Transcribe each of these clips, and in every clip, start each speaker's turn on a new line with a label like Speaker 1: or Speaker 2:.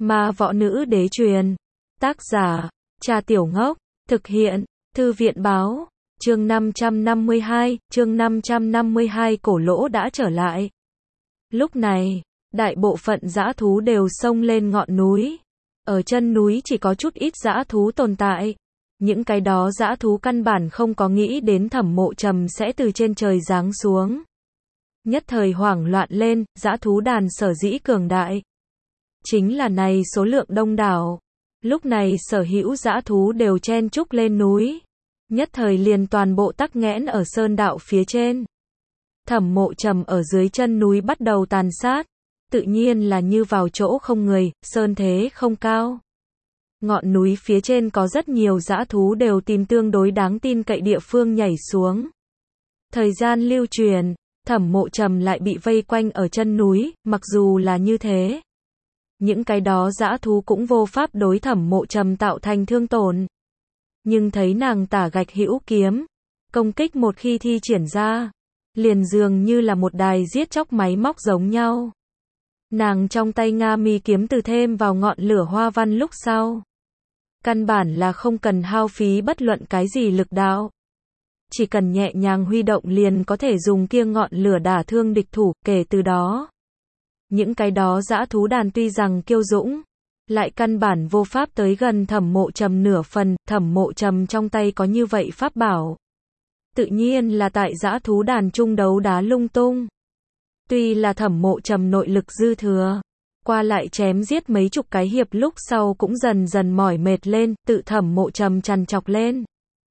Speaker 1: Ma võ nữ đế truyền. Tác giả, Trà Tiểu Ngốc. Thực hiện, Thư viện báo. Chương 552, Cổ Lỗ đã trở lại. Lúc này, đại bộ phận dã thú đều xông lên ngọn núi. Ở chân núi chỉ có chút ít dã thú tồn tại. Những cái đó dã thú căn bản không có nghĩ đến Thẩm Mộ Trầm sẽ từ trên trời giáng xuống. Nhất thời hoảng loạn lên, dã thú đàn sở dĩ cường đại. Chính là này số lượng đông đảo. Lúc này sở hữu dã thú đều chen chúc lên núi. Nhất thời liền toàn bộ tắc nghẽn ở sơn đạo phía trên. Thẩm Mộ Trầm ở dưới chân núi bắt đầu tàn sát. Tự nhiên là như vào chỗ không người, sơn thế không cao. Ngọn núi phía trên có rất nhiều dã thú đều tìm tương đối đáng tin cậy địa phương nhảy xuống. Thời gian lưu truyền, Thẩm Mộ Trầm lại bị vây quanh ở chân núi, mặc dù là như thế. Những cái đó dã thú cũng vô pháp đối Thẩm Mộ Trầm tạo thành thương tổn. Nhưng thấy nàng tả gạch hữu kiếm, công kích một khi thi triển ra, liền dường như là một đài giết chóc máy móc giống nhau. Nàng trong tay Nga mi kiếm từ thêm vào ngọn lửa hoa văn lúc sau. Căn bản là không cần hao phí bất luận cái gì lực đạo. Chỉ cần nhẹ nhàng huy động liền có thể dùng kia ngọn lửa đả thương địch thủ, kể từ đó. Những cái đó dã thú đàn tuy rằng kiêu dũng, lại căn bản vô pháp tới gần Thẩm Mộ Trầm nửa phần, Thẩm Mộ Trầm trong tay có như vậy pháp bảo. Tự nhiên là tại dã thú đàn chung đấu đá lung tung. Tuy là Thẩm Mộ Trầm nội lực dư thừa, qua lại chém giết mấy chục cái hiệp lúc sau cũng dần dần mỏi mệt lên, tự Thẩm Mộ Trầm trằn trọc lên.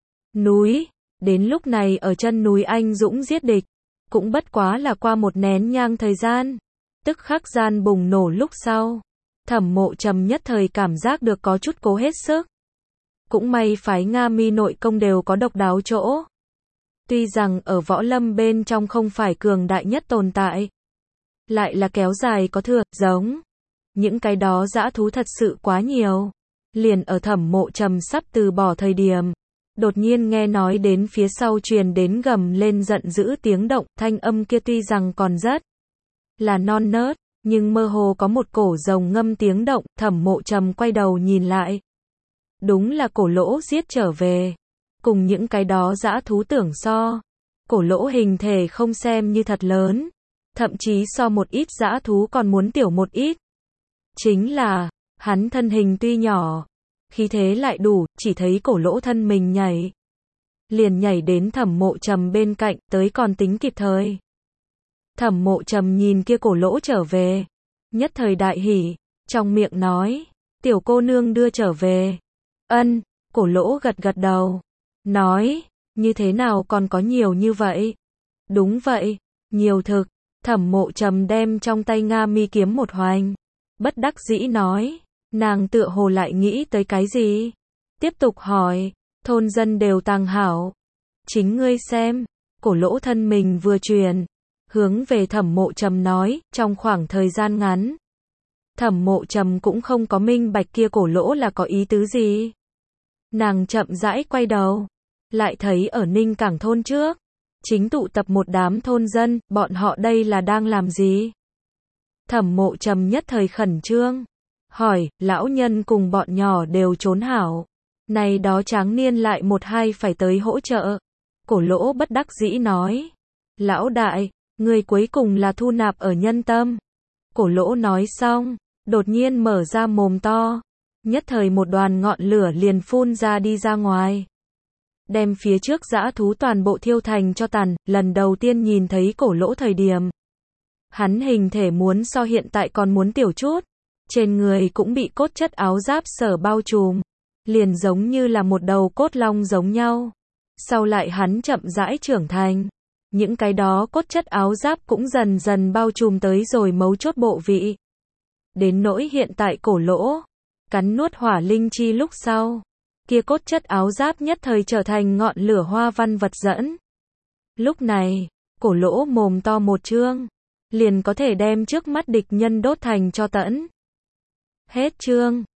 Speaker 1: Núi, đến lúc này ở chân núi anh dũng giết địch, cũng bất quá là qua một nén nhang thời gian. Tức khắc gian bùng nổ lúc sau, Thẩm Mộ Trầm nhất thời cảm giác được có chút cố hết sức. Cũng may phái Nga mi nội công đều có độc đáo chỗ. Tuy rằng ở võ lâm bên trong không phải cường đại nhất tồn tại, lại là kéo dài có thừa, giống. Những cái đó dã thú thật sự quá nhiều. Liền ở Thẩm Mộ Trầm sắp từ bỏ thời điểm, đột nhiên nghe nói đến phía sau truyền đến gầm lên giận dữ tiếng động, thanh âm kia tuy rằng còn rất là non nớt, nhưng mơ hồ có một cổ rồng ngâm tiếng động. Thẩm Mộ Trầm quay đầu nhìn lại. Đúng là Cổ Lỗ giết trở về. Cùng những cái đó dã thú tưởng so, Cổ Lỗ hình thể không xem như thật lớn, thậm chí so một ít dã thú còn muốn tiểu một ít. Chính là, hắn thân hình tuy nhỏ, khí thế lại đủ, chỉ thấy Cổ Lỗ thân mình nhảy. Liền nhảy đến Thẩm Mộ Trầm bên cạnh, tới còn tính kịp thời. Thẩm Mộ Trầm nhìn kia Cổ Lỗ trở về, nhất thời đại hỉ, trong miệng nói, tiểu cô nương đưa trở về. Ân, Cổ Lỗ gật gật đầu, nói, như thế nào còn có nhiều như vậy? Đúng vậy, nhiều thực. Thẩm Mộ Trầm đem trong tay Nga mi kiếm một hoành, bất đắc dĩ nói, nàng tựa hồ lại nghĩ tới cái gì? Tiếp tục hỏi, thôn dân đều tàng hảo. Chính ngươi xem. Cổ Lỗ thân mình vừa truyền, hướng về Thẩm Mộ Trầm nói, trong khoảng thời gian ngắn. Thẩm Mộ Trầm cũng không có minh bạch kia Cổ Lỗ là có ý tứ gì. Nàng chậm rãi quay đầu, lại thấy ở Ninh Cảng thôn trước, chính tụ tập một đám thôn dân, bọn họ đây là đang làm gì? Thẩm Mộ Trầm nhất thời khẩn trương, hỏi, lão nhân cùng bọn nhỏ đều trốn hảo. Này đó tráng niên lại một hai phải tới hỗ trợ. Cổ Lỗ bất đắc dĩ nói, lão đại, người cuối cùng là thu nạp ở nhân tâm. Cổ Lỗ nói xong, đột nhiên mở ra mồm to, nhất thời một đoàn ngọn lửa liền phun ra đi ra ngoài. Đem phía trước dã thú toàn bộ thiêu thành cho tàn. Lần đầu tiên nhìn thấy Cổ Lỗ thời điểm, hắn hình thể muốn so hiện tại còn muốn tiểu chút, trên người cũng bị cốt chất áo giáp sở bao trùm, liền giống như là một đầu cốt long giống nhau. Sau lại hắn chậm rãi trưởng thành, những cái đó cốt chất áo giáp cũng dần dần bao trùm tới rồi mấu chốt bộ vị. Đến nỗi hiện tại Cổ Lỗ cắn nuốt hỏa linh chi lúc sau, kia cốt chất áo giáp nhất thời trở thành ngọn lửa hoa văn vật dẫn. Lúc này, Cổ Lỗ mồm to một trương, liền có thể đem trước mắt địch nhân đốt thành tro tẫn. Hết chương.